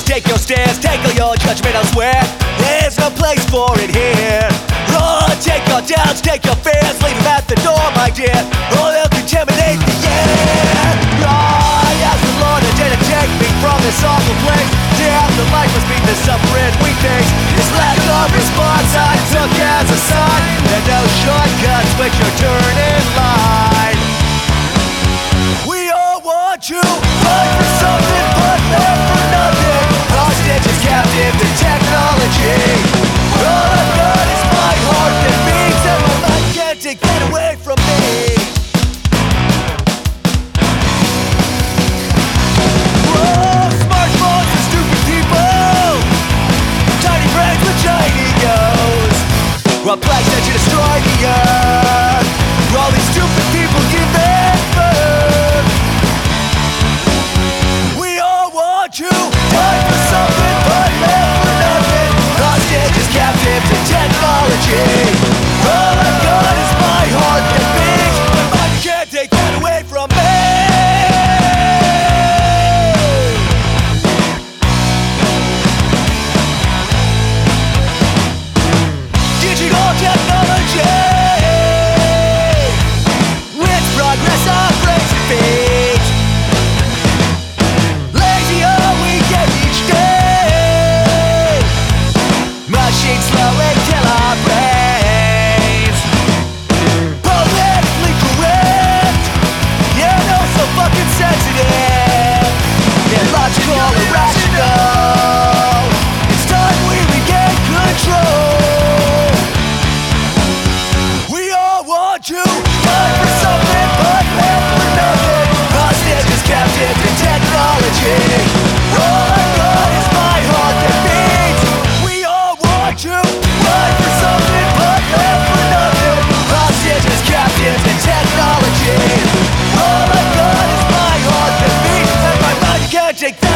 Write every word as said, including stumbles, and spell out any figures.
just take your stairs, take all your judgment elsewhere. There's no place for it here. Run, take your doubts, take your fears, leave them at the door, my dear, or they'll contaminate the air. I ask the Lord today to take me from this awful place. Death and life must be the suffering we face. This lack of response I took as a sign that no shortcuts which your turn in line. We all want you, fight for something but not for nothing. Hostage is captive to technology. All I've got is my heart that beats, and my mind can't take that away from me. Whoa, smartphones and stupid people, tiny brains with giant egos. One place that you destroy the earth. All these stupid people give their birth. We all want you, fight for something but live for nothing. Hostage is captive to technology. All I've got is my heart that beats, but I can't take that away from me. Digital technology, with progress our brains and feet. Lazier we get each day. Machines slowly kill our brains. Politically correct, yeah, no, so fucking sensitive. Illogical, irrational. It's time we regain control. We all want you, fight for something but live for nothing. Hostage is captive to technology. All I've got is my heart that beats. We all want you, fight for something but live for nothing. Hostage is captive to technology. All I've got is my heart that beats, and my mind can't take that.